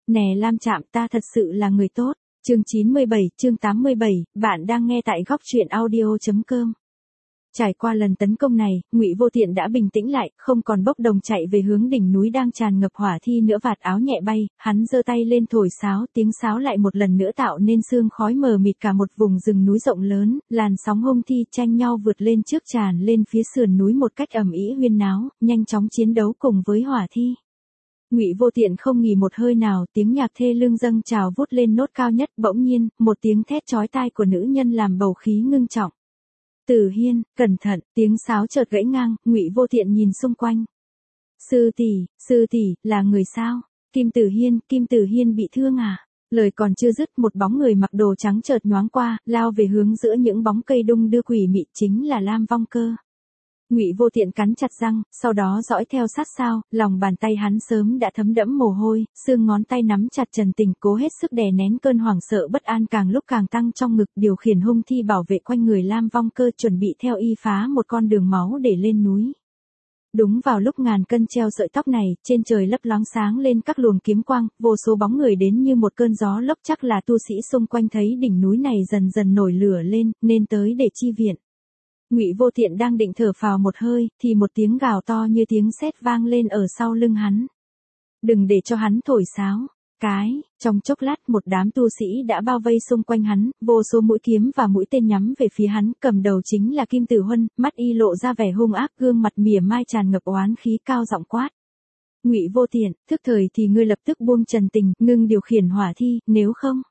Nè Lam Trạm, ta thật sự là người tốt. Chương 97, chương 87, bạn đang nghe tại góc truyện audio.com. Trải qua lần tấn công này, Ngụy Vô Tiện đã bình tĩnh lại, không còn bốc đồng chạy về hướng đỉnh núi đang tràn ngập hỏa thi nữa, vạt áo nhẹ bay, hắn giơ tay lên thổi sáo, tiếng sáo lại một lần nữa tạo nên sương khói mờ mịt cả một vùng rừng núi rộng lớn, làn sóng hung thi tranh nhau vượt lên trước tràn lên phía sườn núi một cách ầm ĩ huyên náo, nhanh chóng chiến đấu cùng với hỏa thi. Ngụy Vô Tiện không nghỉ một hơi nào, tiếng nhạc thê lương dâng trào vút lên nốt cao nhất, bỗng nhiên, một tiếng thét chói tai của nữ nhân làm bầu khí ngưng trọng. Tử Hiên, cẩn thận, tiếng sáo chợt gãy ngang, Ngụy Vô Tiện nhìn xung quanh. Sư tỷ, là người sao? Kim Tử Hiên bị thương à? Lời còn chưa dứt, một bóng người mặc đồ trắng chợt nhoáng qua, lao về hướng giữa những bóng cây đung đưa quỷ mị, chính là Lam Vong Cơ. Ngụy Vô Tiện cắn chặt răng, sau đó dõi theo sát sao, lòng bàn tay hắn sớm đã thấm đẫm mồ hôi, xương ngón tay nắm chặt Trần Tình, cố hết sức đè nén cơn hoảng sợ bất an càng lúc càng tăng trong ngực, điều khiển hung thi bảo vệ quanh người Lam Vong Cơ, chuẩn bị theo y phá một con đường máu để lên núi. Đúng vào lúc ngàn cân treo sợi tóc này, trên trời lấp loáng sáng lên các luồng kiếm quang, vô số bóng người đến như một cơn gió lốc, chắc là tu sĩ xung quanh thấy đỉnh núi này dần dần nổi lửa lên, nên tới để chi viện. Ngụy Vô Tiện đang định thở phào một hơi, thì một tiếng gào to như tiếng sét vang lên ở sau lưng hắn. Đừng để cho hắn thổi sáo. Trong chốc lát một đám tu sĩ đã bao vây xung quanh hắn, vô số mũi kiếm và mũi tên nhắm về phía hắn, cầm đầu chính là Kim Tử Huân, mắt y lộ ra vẻ hung ác, gương mặt mỉa mai tràn ngập oán khí, cao giọng quát. Ngụy Vô Tiện, thức thời thì ngươi lập tức buông Trần Tình, ngưng điều khiển hỏa thi, nếu không.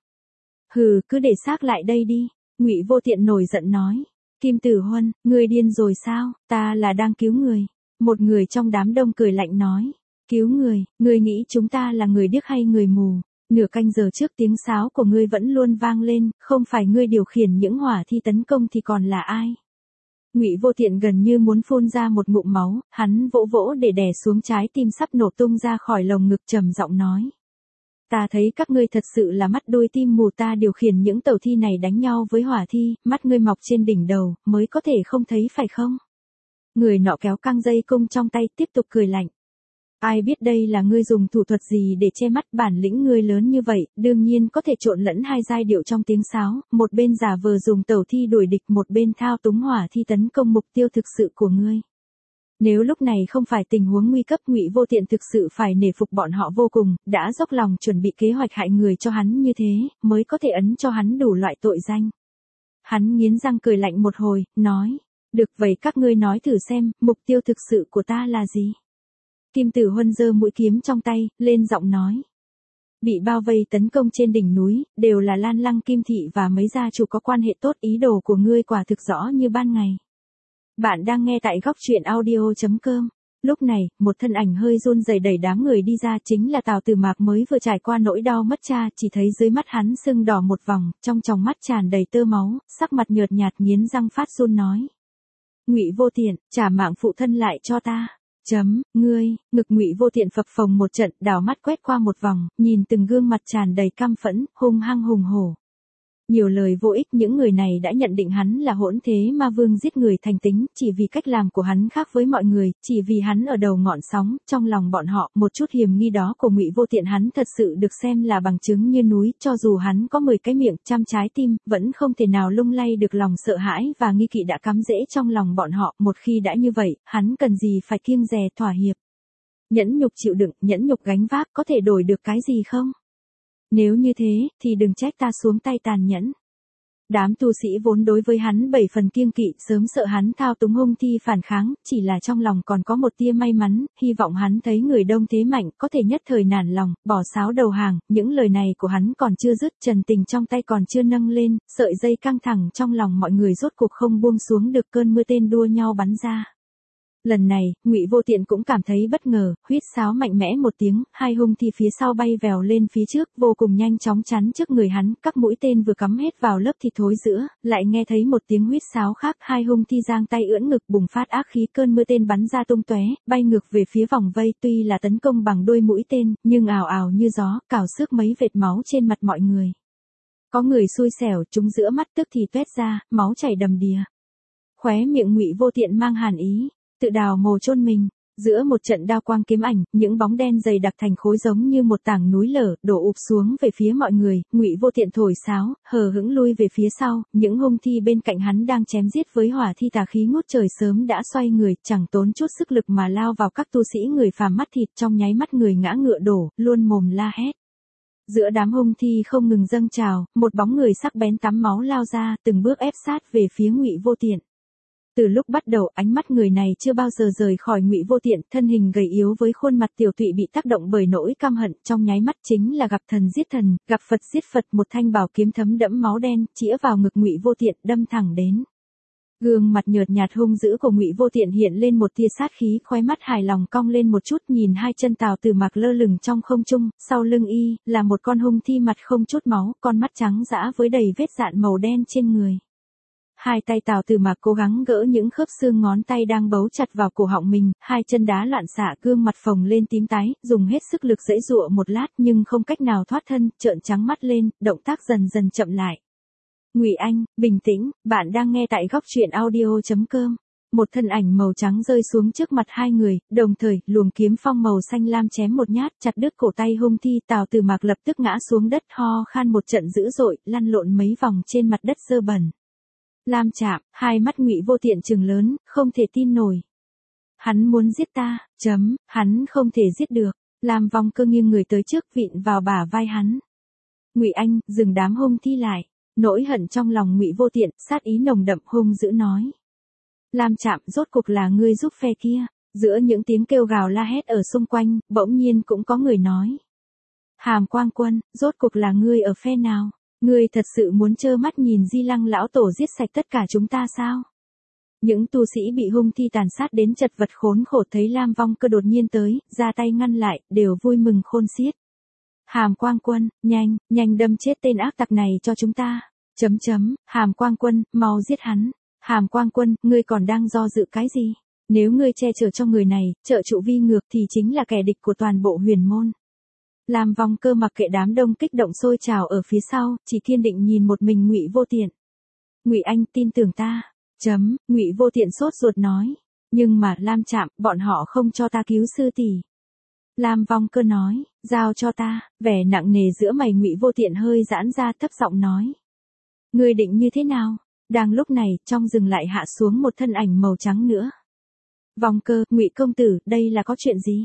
Hừ, cứ để xác lại đây đi. Ngụy Vô Tiện nổi giận nói. Kim Tử Huân, ngươi điên rồi sao, ta là đang cứu người. Một người trong đám đông cười lạnh nói. Cứu người, ngươi nghĩ chúng ta là người điếc hay người mù? Nửa canh giờ trước tiếng sáo của ngươi vẫn luôn vang lên, không phải ngươi điều khiển những hỏa thi tấn công thì còn là ai? Ngụy Vô Tiện gần như muốn phun ra một ngụm máu, hắn vỗ vỗ để đè xuống trái tim sắp nổ tung ra khỏi lồng ngực, trầm giọng nói. Ta thấy các ngươi thật sự là mắt đuôi tim mù, ta điều khiển những tàu thi này đánh nhau với hỏa thi, mắt ngươi mọc trên đỉnh đầu, mới có thể không thấy phải không? Người nọ kéo căng dây cung trong tay, tiếp tục cười lạnh. Ai biết đây là ngươi dùng thủ thuật gì để che mắt, bản lĩnh ngươi lớn như vậy, đương nhiên có thể trộn lẫn hai giai điệu trong tiếng sáo, một bên giả vờ dùng tàu thi đuổi địch, một bên thao túng hỏa thi tấn công mục tiêu thực sự của ngươi. Nếu lúc này không phải tình huống nguy cấp, Ngụy Vô Tiện thực sự phải nể phục bọn họ vô cùng, đã dốc lòng chuẩn bị kế hoạch hại người cho hắn như thế, mới có thể ấn cho hắn đủ loại tội danh. Hắn nghiến răng cười lạnh một hồi, nói, được vậy các ngươi nói thử xem, mục tiêu thực sự của ta là gì? Kim Tử Huân giơ mũi kiếm trong tay, lên giọng nói. Bị bao vây tấn công trên đỉnh núi, đều là Lan Lăng Kim Thị và mấy gia chủ có quan hệ tốt, ý đồ của ngươi quả thực rõ như ban ngày. Bạn đang nghe tại góc truyện audio.com. Lúc này, một thân ảnh hơi run rẩy đẩy đám người đi ra, chính là Tào Tử Mạc, mới vừa trải qua nỗi đau mất cha, chỉ thấy dưới mắt hắn sưng đỏ một vòng, trong tròng mắt tràn đầy tơ máu, sắc mặt nhợt nhạt, nghiến răng phát run nói. Ngụy Vô Tiện, trả mạng phụ thân lại cho ta. Ngươi, ngực Ngụy Vô Tiện phập phồng một trận, đảo mắt quét qua một vòng, nhìn từng gương mặt tràn đầy căm phẫn, hung hăng hùng hổ. Nhiều lời vô ích, những người này đã nhận định hắn là hỗn thế ma vương giết người thành tính, chỉ vì cách làm của hắn khác với mọi người, chỉ vì hắn ở đầu ngọn sóng, trong lòng bọn họ, một chút hiềm nghi đó của Ngụy Vô Tiện hắn thật sự được xem là bằng chứng như núi, cho dù hắn có 10 cái miệng, trăm trái tim, vẫn không thể nào lung lay được lòng sợ hãi và nghi kỵ đã cắm rễ trong lòng bọn họ, một khi đã như vậy, hắn cần gì phải kiêng dè thỏa hiệp. Nhẫn nhục chịu đựng, nhẫn nhục gánh vác, có thể đổi được cái gì không? Nếu như thế, thì đừng trách ta xuống tay tàn nhẫn. Đám tu sĩ vốn đối với hắn 7 phần kiêng kỵ, sớm sợ hắn thao túng hung thi phản kháng, chỉ là trong lòng còn có một tia may mắn, hy vọng hắn thấy người đông thế mạnh, có thể nhất thời nản lòng, bỏ sáo đầu hàng. Những lời này của hắn còn chưa dứt, Trần Tình trong tay còn chưa nâng lên, sợi dây căng thẳng trong lòng mọi người rốt cuộc không buông xuống được, cơn mưa tên đua nhau bắn ra. Lần này, Ngụy Vô Tiện cũng cảm thấy bất ngờ, huýt sáo mạnh mẽ một tiếng, hai hung thi phía sau bay vèo lên phía trước, vô cùng nhanh chóng chắn trước người hắn, các mũi tên vừa cắm hết vào lớp thịt thối giữa, lại nghe thấy một tiếng huýt sáo khác, hai hung thi giang tay ưỡn ngực bùng phát ác khí, cơn mưa tên bắn ra tung tóe, bay ngược về phía vòng vây, tuy là tấn công bằng đuôi mũi tên, nhưng ào ào như gió, cào xước mấy vệt máu trên mặt mọi người. Có người xui xẻo, trúng giữa mắt tức thì toét ra, máu chảy đầm đìa. Khóe miệng Ngụy Vô Tiện mang hàn ý. Tự đào mồ chôn mình. Giữa một trận đao quang kiếm ảnh, những bóng đen dày đặc thành khối giống như một tảng núi lở, đổ ụp xuống về phía mọi người, Ngụy Vô Tiện thổi sáo, hờ hững lui về phía sau, những hung thi bên cạnh hắn đang chém giết với hỏa thi tà khí ngút trời sớm đã xoay người, chẳng tốn chút sức lực mà lao vào các tu sĩ người phàm mắt thịt, trong nháy mắt người ngã ngựa đổ, luôn mồm la hét. Giữa đám hung thi không ngừng dâng trào, một bóng người sắc bén tắm máu lao ra, từng bước ép sát về phía Ngụy Vô Tiện. Từ lúc bắt đầu, ánh mắt người này chưa bao giờ rời khỏi Ngụy Vô Tiện, thân hình gầy yếu với khuôn mặt tiểu tụy bị tác động bởi nỗi căm hận, trong nháy mắt chính là gặp thần giết thần, gặp Phật giết Phật, một thanh bảo kiếm thấm đẫm máu đen, chĩa vào ngực Ngụy Vô Tiện, đâm thẳng đến. Gương mặt nhợt nhạt hung dữ của Ngụy Vô Tiện hiện lên một tia sát khí, khóe mắt hài lòng cong lên một chút, nhìn hai chân Tào Tử Mạc lơ lửng trong không trung, sau lưng y là một con hung thi mặt không chút máu, con mắt trắng dã với đầy vết dạn màu đen trên người. Hai tay Tào Tử Mạc cố gắng gỡ những khớp xương ngón tay đang bấu chặt vào cổ họng mình, hai chân đá loạn xạ, gương mặt phồng lên tím tái, dùng hết sức lực giãy giụa một lát nhưng không cách nào thoát thân, trợn trắng mắt lên, động tác dần dần chậm lại. Ngụy Anh, bình tĩnh, bạn đang nghe tại góc truyện audio.com. Một thân ảnh màu trắng rơi xuống trước mặt hai người, đồng thời, luồng kiếm phong màu xanh lam chém một nhát, chặt đứt cổ tay hung thi, Tào Tử Mạc lập tức ngã xuống đất, ho khan một trận dữ dội, lăn lộn mấy vòng trên mặt đất dơ bẩn. Lam chạm, hai mắt Ngụy Vô Tiện trừng lớn, không thể tin nổi. Hắn muốn giết ta, hắn không thể giết được. Lam Vong Cơ nghiêng người tới trước, vịn vào bả vai hắn. Ngụy Anh, dừng đám hung thi lại. Nỗi hận trong lòng Ngụy Vô Tiện, sát ý nồng đậm hung dữ nói. Lam chạm, rốt cuộc là ngươi giúp phe kia. Giữa những tiếng kêu gào la hét ở xung quanh, bỗng nhiên cũng có người nói. Hàm Quang Quân, rốt cuộc là ngươi ở phe nào? Ngươi thật sự muốn trơ mắt nhìn Di Lăng lão tổ giết sạch tất cả chúng ta sao? Những tu sĩ bị hung thi tàn sát đến chật vật khốn khổ thấy Lam Vong Cơ đột nhiên tới, ra tay ngăn lại, đều vui mừng khôn xiết. Hàm Quang Quân, nhanh đâm chết tên ác tặc này cho chúng ta. Hàm Quang Quân, mau giết hắn. Hàm Quang Quân, ngươi còn đang do dự cái gì? Nếu ngươi che chở cho người này, trợ trụ vi ngược thì chính là kẻ địch của toàn bộ huyền môn. Lam Vong Cơ mặc kệ đám đông kích động sôi trào ở phía sau, chỉ kiên định nhìn một mình Ngụy Vô Tiện. Ngụy Anh, tin tưởng ta. Ngụy Vô Tiện sốt ruột nói. Nhưng mà Lam chạm, bọn họ không cho ta cứu sư tỷ. Lam Vong Cơ nói, giao cho ta. Vẻ nặng nề giữa mày Ngụy Vô Tiện hơi giãn ra, thấp giọng nói. Ngươi định như thế nào? Đang lúc này, trong rừng lại hạ xuống một thân ảnh màu trắng nữa. Vong Cơ, Ngụy công tử, đây là có chuyện gì?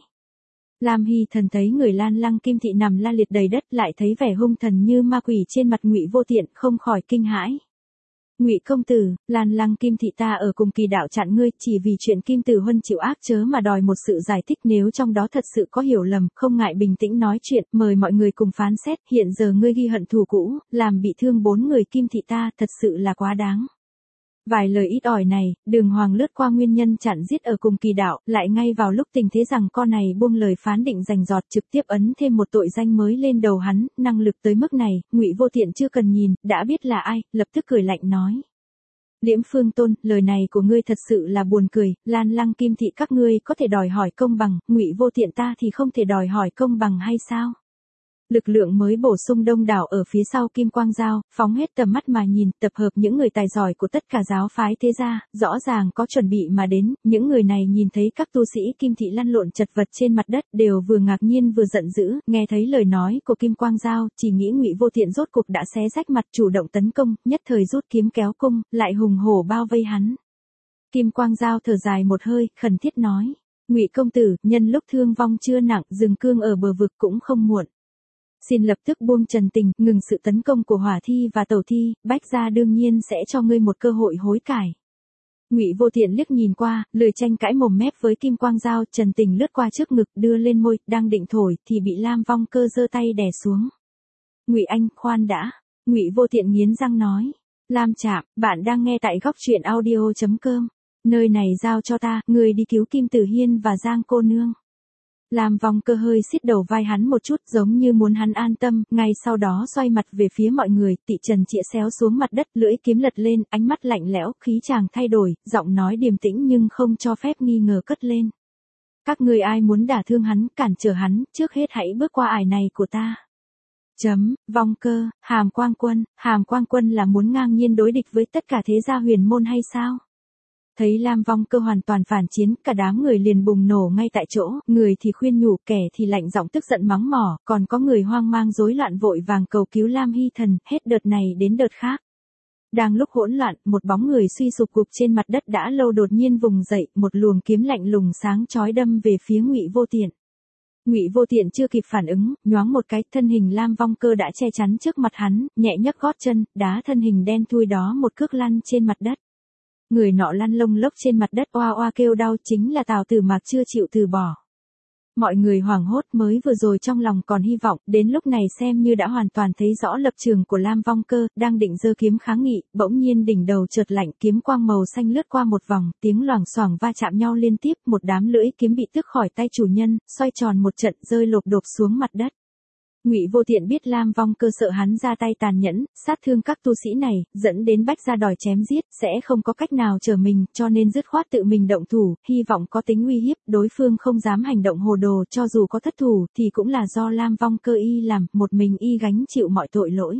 Lam Hy Thần thấy người Lan Lăng Kim Thị nằm la liệt đầy đất, lại thấy vẻ hung thần như ma quỷ trên mặt Ngụy Vô Tiện, không khỏi kinh hãi. Ngụy công tử, Lan Lăng Kim Thị ta ở cùng Kỳ đạo chặn ngươi, chỉ vì chuyện Kim Tử Huân chịu ác chớ mà đòi một sự giải thích, nếu trong đó thật sự có hiểu lầm, không ngại bình tĩnh nói chuyện, mời mọi người cùng phán xét, hiện giờ ngươi ghi hận thù cũ, làm bị thương 4 người Kim Thị ta, thật sự là quá đáng. Vài lời ít ỏi này, Đường Hoàng lướt qua nguyên nhân chặn giết ở cùng Kỳ đạo, lại ngay vào lúc tình thế rằng con này buông lời phán định rành rọt, trực tiếp ấn thêm một tội danh mới lên đầu hắn, năng lực tới mức này, Ngụy Vô Tiện chưa cần nhìn, đã biết là ai, lập tức cười lạnh nói. Liễm Phương Tôn, lời này của ngươi thật sự là buồn cười, Lan Lăng Kim Thị các ngươi có thể đòi hỏi công bằng, Ngụy Vô Tiện ta thì không thể đòi hỏi công bằng hay sao? Lực lượng mới bổ sung đông đảo ở phía sau Kim Quang Giao, phóng hết tầm mắt mà nhìn, tập hợp những người tài giỏi của tất cả giáo phái thế gia, rõ ràng có chuẩn bị mà đến, những người này nhìn thấy các tu sĩ Kim Thị lăn lộn chật vật trên mặt đất, đều vừa ngạc nhiên vừa giận dữ, nghe thấy lời nói của Kim Quang Giao, chỉ nghĩ Ngụy Vô Tiện rốt cục đã xé rách mặt chủ động tấn công, nhất thời rút kiếm kéo cung, lại hùng hổ bao vây hắn. Kim Quang Giao thở dài một hơi, khẩn thiết nói, Ngụy công tử, nhân lúc thương vong chưa nặng, dừng cương ở bờ vực cũng không muộn. Xin lập tức buông trần tình, ngừng sự tấn công của hỏa thi và tẩu thi, Bách gia đương nhiên sẽ cho ngươi một cơ hội hối cải. Ngụy Vô Tiện liếc nhìn qua, lười tranh cãi mồm mép với Kim Quang Giao, trần tình lướt qua trước ngực, đưa lên môi, đang định thổi, thì bị Lam Vong Cơ giơ tay đè xuống. Ngụy Anh, khoan đã. Ngụy Vô Tiện nghiến răng nói. Lam chạm, bạn đang nghe tại góc truyện audio.com. Nơi này giao cho ta, ngươi đi cứu Kim Tử Hiên và Giang cô nương. Lam Vong Cơ hơi siết đầu vai hắn một chút, giống như muốn hắn an tâm, ngay sau đó xoay mặt về phía mọi người, tị trần chĩa xéo xuống mặt đất, lưỡi kiếm lật lên, ánh mắt lạnh lẽo, khí chàng thay đổi, giọng nói điềm tĩnh nhưng không cho phép nghi ngờ cất lên. Các ngươi ai muốn đả thương hắn, cản trở hắn, trước hết hãy bước qua ải này của ta. Vong Cơ, Hàm Quang Quân là muốn ngang nhiên đối địch với tất cả thế gia huyền môn hay sao? Thấy Lam Vong Cơ hoàn toàn phản chiến, cả đám người liền bùng nổ ngay tại chỗ, người thì khuyên nhủ, kẻ thì lạnh giọng tức giận mắng mỏ, còn có người hoang mang rối loạn vội vàng cầu cứu Lam Hy Thần, hết đợt này đến đợt khác. Đang lúc hỗn loạn, một bóng người suy sụp gục trên mặt đất đã lâu đột nhiên vùng dậy, một luồng kiếm lạnh lùng sáng chói đâm về phía Ngụy Vô Tiện. Ngụy Vô Tiện chưa kịp phản ứng, nhoáng một cái, thân hình Lam Vong Cơ đã che chắn trước mặt hắn, nhẹ nhấc gót chân, đá thân hình đen thui đó một cước lăn trên mặt đất. Người nọ lăn lông lốc trên mặt đất oa oa kêu đau, chính là Tào Tử Mạc chưa chịu từ bỏ. Mọi người hoảng hốt, mới vừa rồi trong lòng còn hy vọng, đến lúc này xem như đã hoàn toàn thấy rõ lập trường của Lam Vong Cơ, đang định giơ kiếm kháng nghị, bỗng nhiên đỉnh đầu chợt lạnh, kiếm quang màu xanh lướt qua một vòng, tiếng loảng xoảng va chạm nhau liên tiếp, một đám lưỡi kiếm bị tước khỏi tay chủ nhân, xoay tròn một trận rơi lộp độp xuống mặt đất. Ngụy Vô Tiện biết Lam Vong Cơ sợ hắn ra tay tàn nhẫn, sát thương các tu sĩ này, dẫn đến bách gia đòi chém giết, sẽ không có cách nào chờ mình, cho nên dứt khoát tự mình động thủ, hy vọng có tính uy hiếp, đối phương không dám hành động hồ đồ, cho dù có thất thủ, thì cũng là do Lam Vong Cơ y làm, một mình y gánh chịu mọi tội lỗi.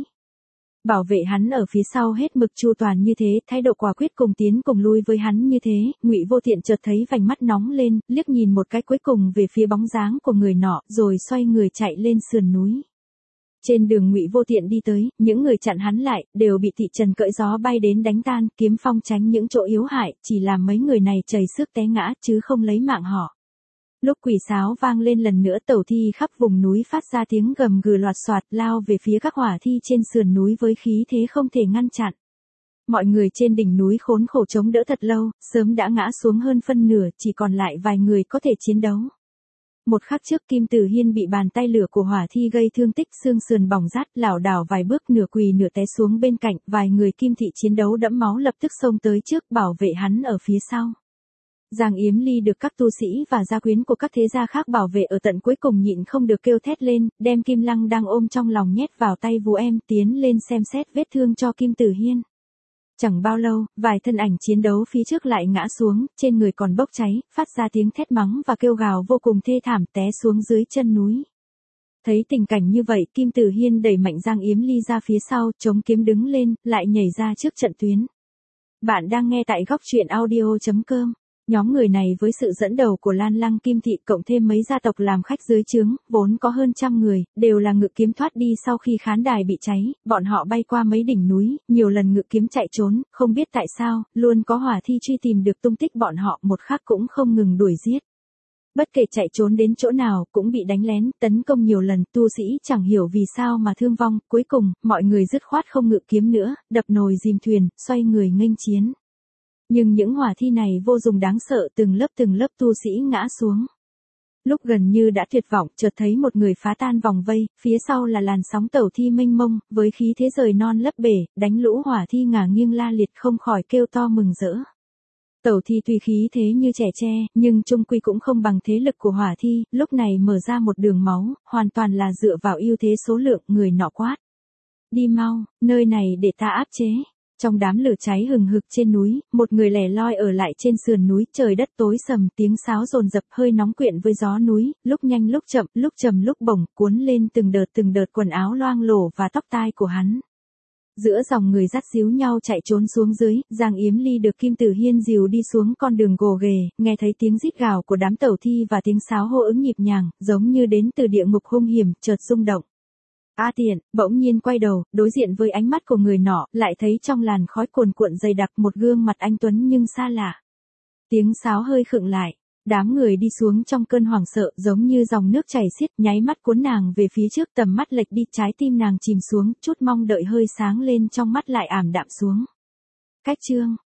Bảo vệ hắn ở phía sau hết mực chu toàn như thế, thái độ quả quyết cùng tiến cùng lui với hắn như thế, Ngụy Vô Tiện chợt thấy vành mắt nóng lên, liếc nhìn một cái cuối cùng về phía bóng dáng của người nọ, rồi xoay người chạy lên sườn núi. Trên đường Ngụy Vô Tiện đi tới, những người chặn hắn lại, đều bị thị trần cưỡi gió bay đến đánh tan, kiếm phong tránh những chỗ yếu hại, chỉ làm mấy người này chảy xước té ngã, chứ không lấy mạng họ. Lúc quỷ sáo vang lên lần nữa, tẩu thi khắp vùng núi phát ra tiếng gầm gừ loạt xoạt, lao về phía các hỏa thi trên sườn núi với khí thế không thể ngăn chặn. Mọi người trên đỉnh núi khốn khổ chống đỡ thật lâu, sớm đã ngã xuống hơn phân nửa, chỉ còn lại vài người có thể chiến đấu. Một khắc trước Kim Tử Hiên bị bàn tay lửa của hỏa thi gây thương tích, xương sườn bỏng rát, lảo đảo vài bước, nửa quỳ nửa té xuống bên cạnh, vài người Kim thị chiến đấu đẫm máu lập tức xông tới trước, bảo vệ hắn ở phía sau. Giang Yếm Ly được các tu sĩ và gia quyến của các thế gia khác bảo vệ ở tận cuối cùng nhịn không được kêu thét lên, đem Kim Lăng đang ôm trong lòng nhét vào tay Vũ Em, tiến lên xem xét vết thương cho Kim Tử Hiên. Chẳng bao lâu, vài thân ảnh chiến đấu phía trước lại ngã xuống, trên người còn bốc cháy, phát ra tiếng thét mắng và kêu gào vô cùng thê thảm, té xuống dưới chân núi. Thấy tình cảnh như vậy, Kim Tử Hiên đẩy mạnh Giang Yếm Ly ra phía sau, chống kiếm đứng lên, lại nhảy ra trước trận tuyến. Bạn đang nghe tại góc truyện audio.com. Nhóm người này với sự dẫn đầu của Lan Lăng Kim Thị cộng thêm mấy gia tộc làm khách dưới trướng, vốn có hơn 100 người, đều là ngự kiếm thoát đi sau khi khán đài bị cháy, bọn họ bay qua mấy đỉnh núi, nhiều lần ngự kiếm chạy trốn, không biết tại sao, luôn có hỏa thi truy tìm được tung tích bọn họ, một khắc cũng không ngừng đuổi giết. Bất kể chạy trốn đến chỗ nào cũng bị đánh lén, tấn công nhiều lần, tu sĩ chẳng hiểu vì sao mà thương vong, cuối cùng, mọi người dứt khoát không ngự kiếm nữa, đập nồi dìm thuyền, xoay người nghênh chiến. Nhưng những hỏa thi này vô dụng đáng sợ, từng lớp tu sĩ ngã xuống. Lúc gần như đã tuyệt vọng, chợt thấy một người phá tan vòng vây, phía sau là làn sóng tẩu thi mênh mông, với khí thế rời non lấp bể, đánh lũ hỏa thi ngả nghiêng la liệt không khỏi kêu to mừng rỡ. Tẩu thi tuy khí thế như trẻ tre, nhưng chung quy cũng không bằng thế lực của hỏa thi, lúc này mở ra một đường máu, hoàn toàn là dựa vào ưu thế số lượng, người nọ quát. Đi mau, nơi này để ta áp chế. Trong đám lửa cháy hừng hực trên núi, một người lẻ loi ở lại trên sườn núi, trời đất tối sầm, tiếng sáo dồn dập, hơi nóng quyện với gió núi, lúc nhanh lúc chậm, lúc trầm lúc bổng, cuốn lên từng đợt quần áo loang lổ và tóc tai của hắn. Giữa dòng người dắt díu nhau chạy trốn xuống dưới, Giang Yếm Ly được Kim Tử Hiên dìu đi xuống con đường gồ ghề, nghe thấy tiếng rít gào của đám tẩu thi và tiếng sáo hô ứng nhịp nhàng, giống như đến từ địa ngục hung hiểm, chợt rung động. A Tiện, bỗng nhiên quay đầu, đối diện với ánh mắt của người nọ, lại thấy trong làn khói cuồn cuộn dày đặc một gương mặt anh tuấn nhưng xa lạ. Tiếng sáo hơi khựng lại, đám người đi xuống trong cơn hoảng sợ, giống như dòng nước chảy xiết, nháy mắt cuốn nàng về phía trước, tầm mắt lệch đi, trái tim nàng chìm xuống, chút mong đợi hơi sáng lên trong mắt lại ảm đạm xuống. Cách chương